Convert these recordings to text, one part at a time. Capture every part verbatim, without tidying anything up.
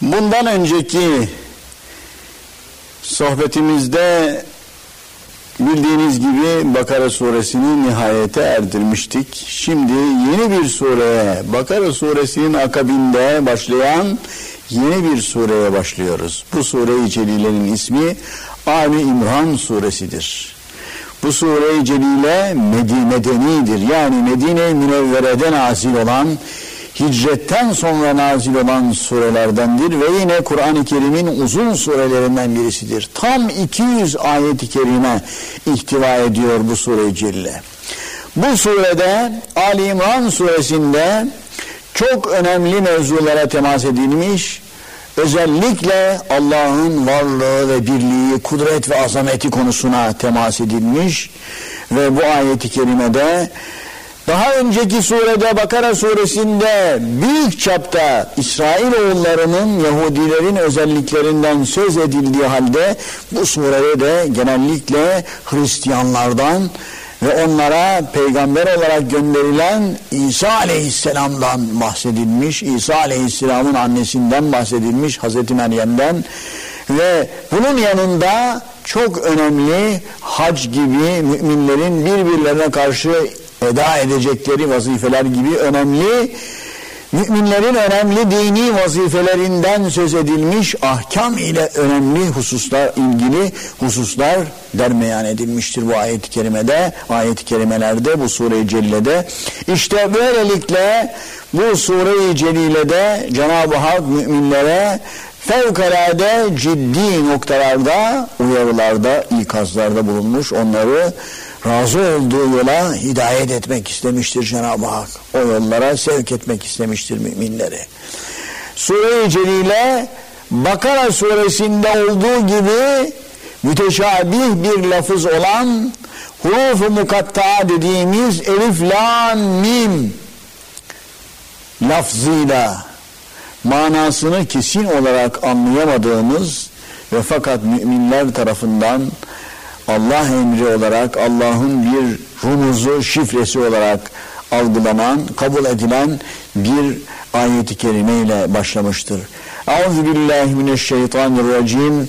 Bundan önceki sohbetimizde bildiğiniz gibi Bakara suresini nihayete erdirmiştik. Şimdi yeni bir sureye, Bakara suresinin akabinde başlayan yeni bir sureye başlıyoruz. Bu sure-i celilenin ismi Ali İmran suresidir. Bu sure-i celile Medine'denidir. Yani Medine-i Münevvere'de nazil olan, hicretten sonra nazil olan surelerdendir ve yine Kur'an-ı Kerim'in uzun surelerinden birisidir. Tam iki yüz ayet-i kerime ihtiva ediyor bu sure-i celile. Bu surede, Ali İmran suresinde çok önemli mevzulara temas edilmiş, özellikle Allah'ın varlığı ve birliği, kudret ve azameti konusuna temas edilmiş ve bu ayet-i kerimede daha önceki surede, Bakara suresinde büyük çapta İsrailoğullarının, Yahudilerin özelliklerinden söz edildiği halde bu surede de genellikle Hristiyanlardan ve onlara peygamber olarak gönderilen İsa Aleyhisselam'dan bahsedilmiş, İsa Aleyhisselam'ın annesinden bahsedilmiş, Hazreti Meryem'den ve bunun yanında çok önemli hac gibi müminlerin birbirlerine karşı eda edecekleri vazifeler gibi önemli, müminlerin önemli dini vazifelerinden söz edilmiş, ahkam ile önemli hususlar, ilgili hususlar dermeyan edilmiştir bu ayet-i kerimede, ayet-i kerimelerde, bu sure-i celilede. İşte böylelikle bu sure-i celilede Cenab-ı Hak müminlere fevkalade ciddi noktalarda, uyarılarda, ikazlarda bulunmuş, onları razı olduğu yola hidayet etmek istemiştir Cenab-ı Hak. O yollara sevk etmek istemiştir müminleri. Sure-i Celile, Bakara suresinde olduğu gibi müteşabih bir lafız olan huruf-u mukatta dediğimiz elif, lam, mim lafzıyla manasını kesin olarak anlayamadığımız ve fakat müminler tarafından Allah emri olarak, Allah'ın bir rumuzu, şifresi olarak algılanan, kabul edilen bir ayet-i kerime ile başlamıştır. Euzubillahimineşşeytanirracim.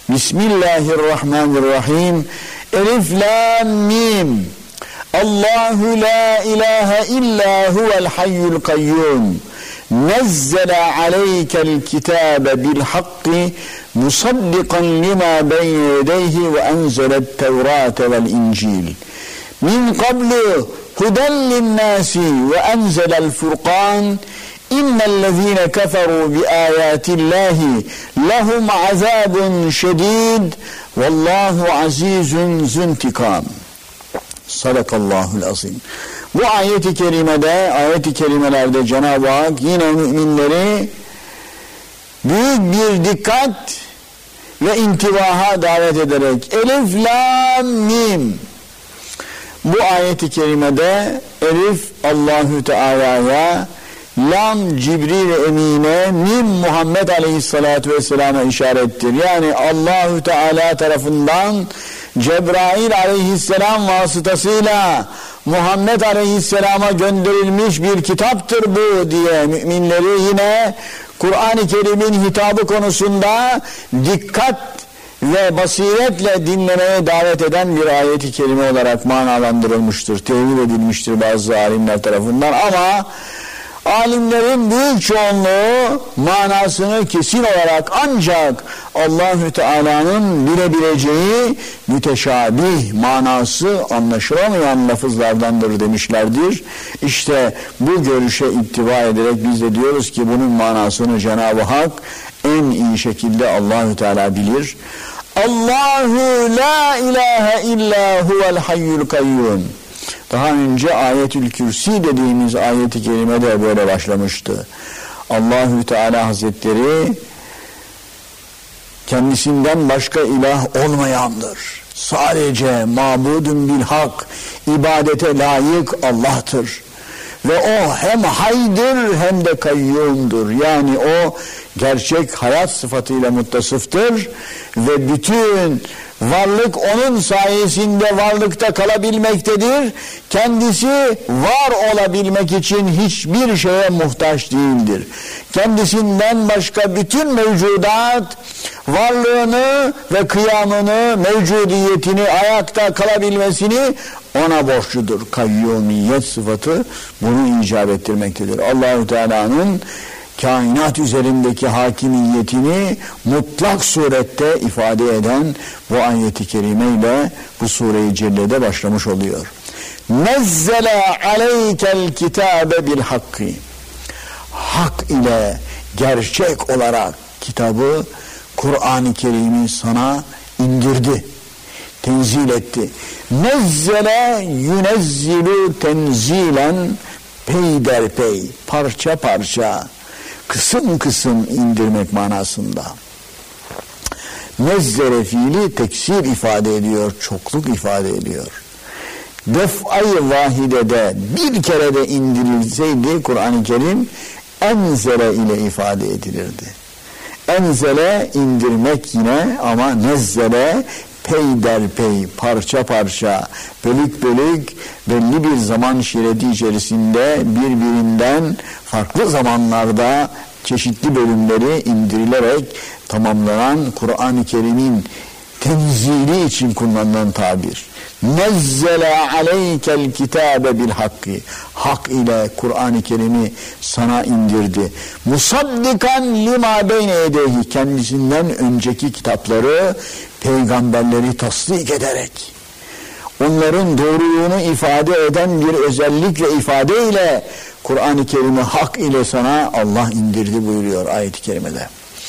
Bismillahirrahmanirrahim. Elif, lam, mim. Allahu la ilahe illa huvel hayyul kayyum. نزل عليك الكتاب بالحق مصدقا لما بين يديه وأنزل التوراة والإنجيل من قبل هدى للناس وأنزل الفرقان إن الذين كفروا بآيات الله لهم عذاب شديد والله عزيز ذو انتقام. Sadakallahul azim. Bu ayet-i kerimede, ayet-i kerimelerde Cenab-ı Hak yine müminleri büyük bir dikkat ve intibaha davet ederek elif, lam, mim. Bu ayet-i kerimede elif Allahü Teala'ya, lam Cibril Emine, mim Muhammed Aleyhisselatü Vesselam'a işarettir. Yani Allahü Teala tarafından Cebrail Aleyhisselam vasıtasıyla Muhammed Aleyhisselam'a gönderilmiş bir kitaptır bu diye müminleri yine Kur'an-ı Kerim'in hitabı konusunda dikkat ve basiretle dinlemeye davet eden bir ayet-i kerime olarak manalandırılmıştır, tevil edilmiştir bazı alimler tarafından ama alimlerin büyük çoğunluğu manasını kesin olarak ancak Allahü Teala'nın bilebileceği müteşabih manası anlaşılamayan lafızlardandır demişlerdir. İşte bu görüşe ittiba ederek biz de diyoruz ki bunun manasını Cenab-ı Hak en iyi şekilde Allahü Teala bilir. Allahu la ilahe illa huvel hayyul kayyum. Daha önce Ayetül Kürsi dediğimiz ayet-i kerime de böyle başlamıştı. Allahü Teala Hazretleri kendisinden başka ilah olmayandır. Sadece mabudun bil hak, ibadete layık Allah'tır. Ve o hem haydır hem de kayyumdur. Yani o gerçek hayat sıfatıyla muttasıftır ve bütün varlık onun sayesinde varlıkta kalabilmektedir. Kendisi var olabilmek için hiçbir şeye muhtaç değildir. Kendisinden başka bütün mevcudat varlığını ve kıyamını, mevcudiyetini, ayakta kalabilmesini ona borçludur. Kayyumiyet sıfatı bunu icap ettirmektedir. Allah-u Teala'nın kainat üzerindeki hakimiyetini mutlak surette ifade eden bu ayeti kerimeyle bu sure-i cellede başlamış oluyor. Nezzele aleykel kitabe bil hakkı. Hak ile gerçek olarak kitabı, Kur'an-ı Kerim'i sana indirdi, tenzil etti. Nezzele yunezzilu tenzilen, peyderpey, parça parça, kısım kısım indirmek manasında. Nezzere fiili teksir ifade ediyor, çokluk ifade ediyor. Def'ay vahidede bir kere de indirilseydi Kur'an-ı Kerim enzele ile ifade edilirdi. Enzele indirmek yine, ama nezzele peyderpey, parça parça, bölük bölük, belli bir zaman şeridi içerisinde birbirinden farklı zamanlarda çeşitli bölümleri indirilerek tamamlanan Kur'an-ı Kerim'in tenzili için kullanılan tabir. Nezzele aleykel kitabe bil hakkı. Hak ile Kur'an-ı Kerim'i sana indirdi. Musaddikan lima beyne yedeyhi. Kendisinden önceki kitapları, peygamberleri tasdik ederek, onların doğruluğunu ifade eden bir özellik ve ifadeyle Kur'an-ı Kerim'i hak ile sana Allah indirdi buyuruyor ayet-i kerimede.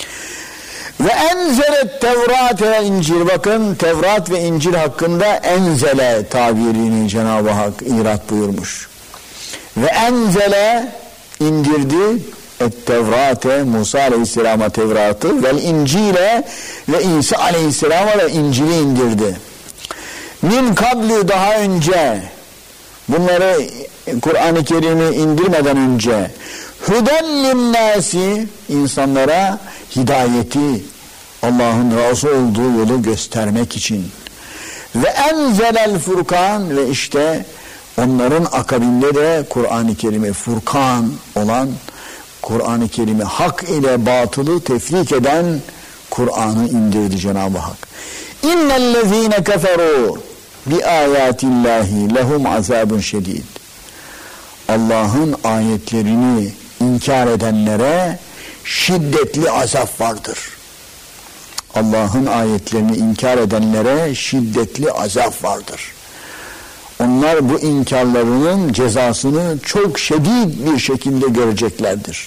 Ve enzelet Tevrat ve İncil. Bakın, Tevrat ve İncil hakkında enzele tabirini Cenab-ı Hak irat buyurmuş. Ve enzele indirdi et Tevrat'e, Musa Aleyhisselam'a Tevrat'ı, ve İncil'e ve İsa Aleyhisselam'a da İncil'i indirdi. Min kabli, daha önce, bunları Kur'an-ı Kerim'i indirmeden önce, hüden linnâsi, insanlara hidayeti, Allah'ın razı olduğu yolu göstermek için. Ve enzelel furkan, ve işte onların akabinde de Kur'an-ı Kerim'i Furkan olan, Kur'an-ı Kerim'i hak ile batılı tefrik eden Kur'an'ı indirdi Cenab-ı Hak. İnnellezîne keferû bi âyâtillâhi lehum azâbun şedîd. Allah'ın ayetlerini inkar edenlere şiddetli azap vardır. Allah'ın ayetlerini inkar edenlere şiddetli azap vardır. Onlar bu inkarlarının cezasını çok şiddet bir şekilde göreceklerdir.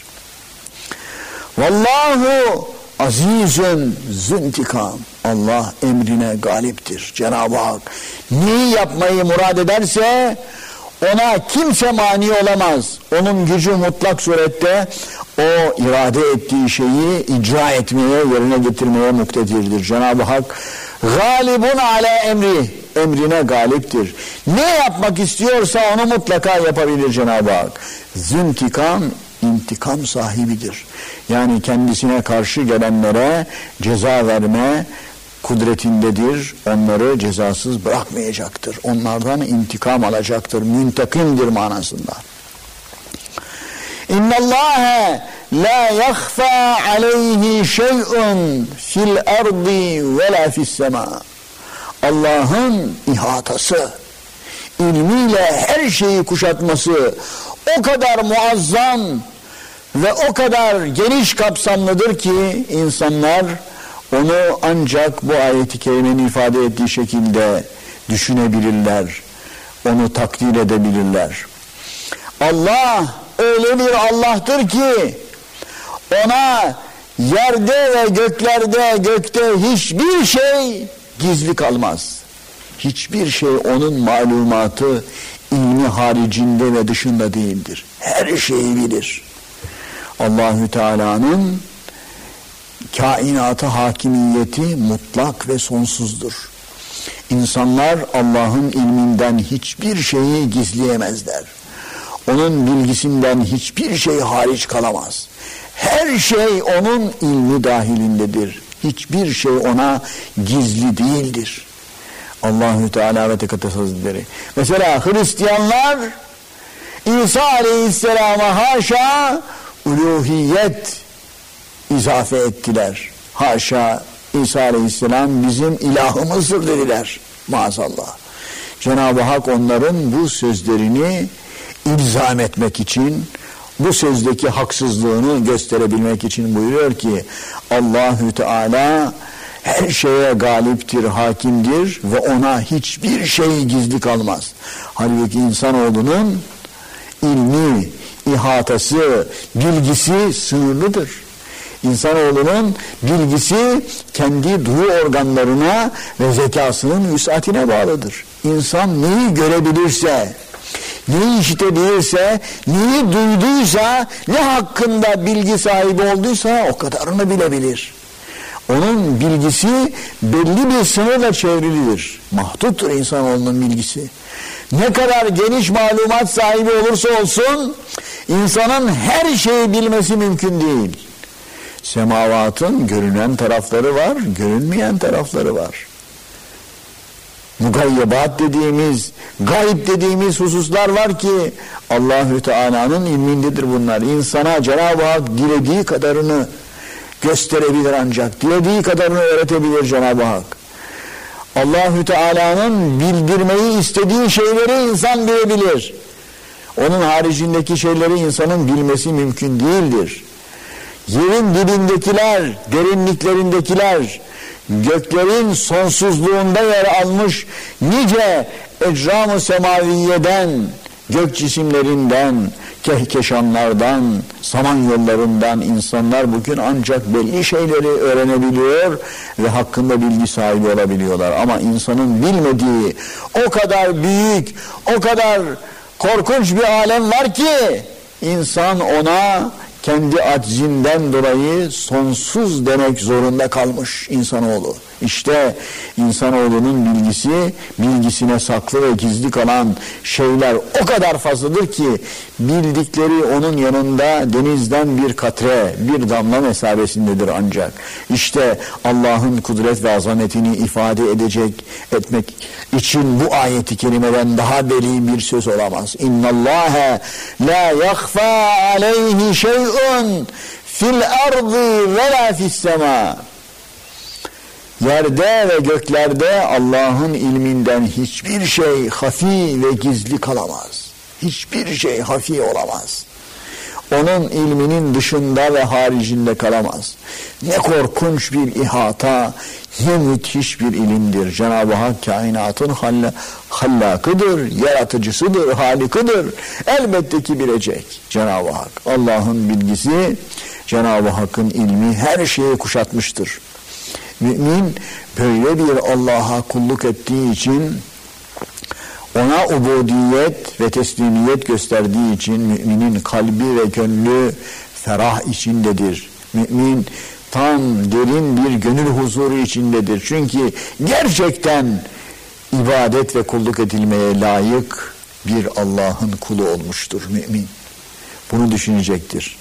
Vallahu azizün züntikam. Allah emrine galiptir. Cenab-ı Hak neyi yapmayı murad ederse ona kimse mani olamaz. Onun gücü mutlak surette o irade ettiği şeyi icra etmeye, yerine getirmeye muktedirdir. Cenab-ı Hak galibun ala emri, emrine galiptir. Ne yapmak istiyorsa onu mutlaka yapabilir Cenab-ı Hak. Züntikam, intikam sahibidir. Yani kendisine karşı gelenlere ceza verme kudretindedir. Onları cezasız bırakmayacaktır. Onlardan intikam alacaktır. Müntakimdir manasında. İnnallâhe la yakhfâ aleyhi şey'un fil ardi ve la fissemâ. Allah'ın ihatası, ilmiyle her şeyi kuşatması o kadar muazzam ve o kadar geniş kapsamlıdır ki insanlar onu ancak bu ayet-i kerimenin ifade ettiği şekilde düşünebilirler, onu takdir edebilirler. Allah öyle bir Allah'tır ki ona yerde ve göklerde, gökte hiçbir şey gizli kalmaz. Hiçbir şey onun malumatı ilmi haricinde ve dışında değildir. Her şeyi bilir. Allahü Teala'nın kainata hakimiyeti mutlak ve sonsuzdur. İnsanlar Allah'ın ilminden hiçbir şeyi gizleyemezler. Onun bilgisinden hiçbir şey hariç kalamaz. Her şey onun ilmi dahilindedir. Hiçbir şey ona gizli değildir. Allahü Teala ve Tekaddes Hazretleri. Mesela Hristiyanlar İsa Aleyhisselam'a haşa uluhiyet izafe ettiler. Haşa İsa Aleyhisselam bizim ilahımızdır dediler. Maazallah. Cenab-ı Hak onların bu sözlerini ilzam etmek için, bu sözdeki haksızlığını gösterebilmek için buyuruyor ki Allahü Teala her şeye galiptir, hakimdir ve ona hiçbir şey gizli kalmaz. Halbuki insanoğlunun ilmi, ihatası, bilgisi sınırlıdır. İnsanoğlunun bilgisi kendi duyu organlarına ve zekasının vüsatine bağlıdır. İnsan neyi görebilirse, neyi işitebilirse, neyi duyduysa, ne hakkında bilgi sahibi olduysa o kadarını bilebilir. Onun bilgisi belli bir sınırla çevrilidir. Mahduttur insanoğlunun bilgisi. Ne kadar geniş malumat sahibi olursa olsun, insanın her şeyi bilmesi mümkün değil. Semavatın görünen tarafları var, görünmeyen tarafları var. Mugayyebat dediğimiz, gayb dediğimiz hususlar var ki Allahü Teala'nın ilmindedir bunlar. İnsana Cenab-ı Hak dilediği kadarını gösterebilir ancak. Dilediği kadarını öğretebilir Cenab-ı Hak. Allahü Teala'nın bildirmeyi istediği şeyleri insan bilebilir. Onun haricindeki şeyleri insanın bilmesi mümkün değildir. Yerin dibindekiler, derinliklerindekiler, göklerin sonsuzluğunda yer almış nice ecram-ı semaviyeden, gök cisimlerinden, kehkeşanlardan, samanyollarından insanlar bugün ancak belli şeyleri öğrenebiliyor ve hakkında bilgi sahibi olabiliyorlar. Ama insanın bilmediği o kadar büyük, o kadar korkunç bir alem var ki insan ona kendi aczinden dolayı sonsuz demek zorunda kalmış insanoğlu. İşte insanoğlunun bilgisi, bilgisine saklı ve gizli kalan şeyler o kadar fazladır ki bildikleri onun yanında denizden bir katre, bir damla mesabesindedir ancak. İşte Allah'ın kudret ve azametini ifade edecek, etmek için bu ayeti kerimeden daha beli bir söz olamaz. İnnallâhe la yakhfâ aleyhi şey'un fil ardı ve la fissemâ. Yerde ve göklerde Allah'ın ilminden hiçbir şey hafi ve gizli kalamaz. Hiçbir şey hafi olamaz. Onun ilminin dışında ve haricinde kalamaz. Ne korkunç bir ihata, ne müthiş bir ilimdir. Cenab-ı Hak kainatın hallakıdır, yaratıcısıdır, halikıdır. Elbette ki bilecek Cenab-ı Hak. Allah'ın bilgisi, Cenab-ı Hakk'ın ilmi her şeyi kuşatmıştır. Mümin böyle bir Allah'a kulluk ettiği için, ona ubudiyet ve teslimiyet gösterdiği için müminin kalbi ve gönlü ferah içindedir. Mümin tam derin bir gönül huzuru içindedir. Çünkü gerçekten ibadet ve kulluk edilmeye layık bir Allah'ın kulu olmuştur mümin. Bunu düşünecektir.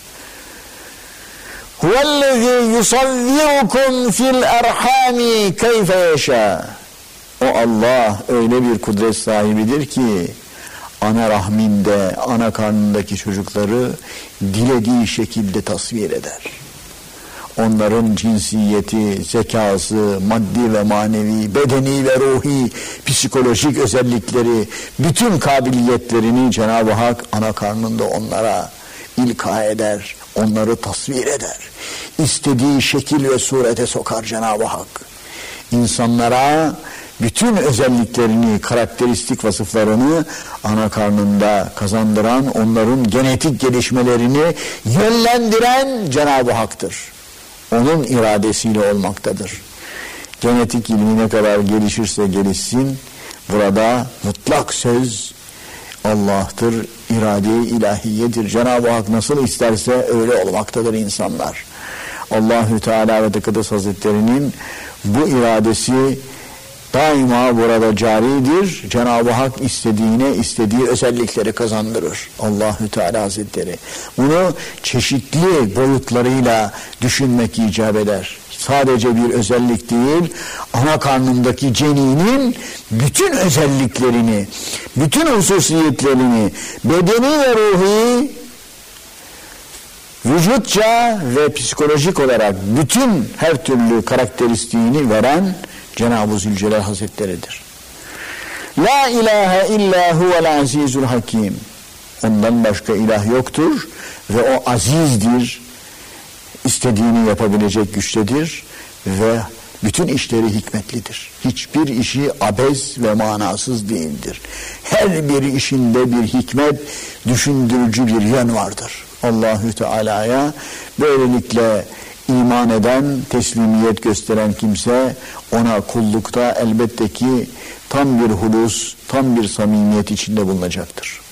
Huvellezî yusavvirukum fil erhami keyfe yeşâ. O Allah öyle bir kudret sahibidir ki ana rahminde, ana karnındaki çocukları dilediği şekilde tasvir eder. Onların cinsiyeti, zekası, maddi ve manevi, bedeni ve ruhi, psikolojik özellikleri, bütün kabiliyetlerini Cenab-ı Hak ana karnında onlara ilka eder, onları tasvir eder. İstediği şekil ve surete sokar Cenab-ı Hak. İnsanlara bütün özelliklerini, karakteristik vasıflarını ana karnında kazandıran, onların genetik gelişmelerini yönlendiren Cenab-ı Hak'tır. Onun iradesiyle olmaktadır. Genetik ilmi ne kadar gelişirse gelişsin, burada mutlak söz Allah'tır, irade-i ilahiyedir. Cenab-ı Hak nasıl isterse öyle olmaktadır insanlar. Allahü Teala ve Tekaddes Hazretleri'nin bu iradesi daima burada caridir. Cenab-ı Hak istediğine istediği özellikleri kazandırır. Allahü Teala Hazretleri. Bunu çeşitli boyutlarıyla düşünmek icap eder. Sadece bir özellik değil, ana karnındaki ceninin bütün özelliklerini, bütün hususiyetlerini, bedeni ve ruhi, vücutça ve psikolojik olarak bütün her türlü karakteristiğini veren Cenab-ı Zülcelal Hazretleri'dir. La ilahe illa huvel azizul hakim. Ondan başka ilah yoktur ve o azizdir. İstediğini yapabilecek güçtedir ve bütün işleri hikmetlidir. Hiçbir işi abes ve manasız değildir. Her bir işinde bir hikmet, düşündürücü bir yön vardır. Allahü Teala'ya böylelikle iman eden, teslimiyet gösteren kimse ona kullukta elbette ki tam bir hulus, tam bir samimiyet içinde bulunacaktır.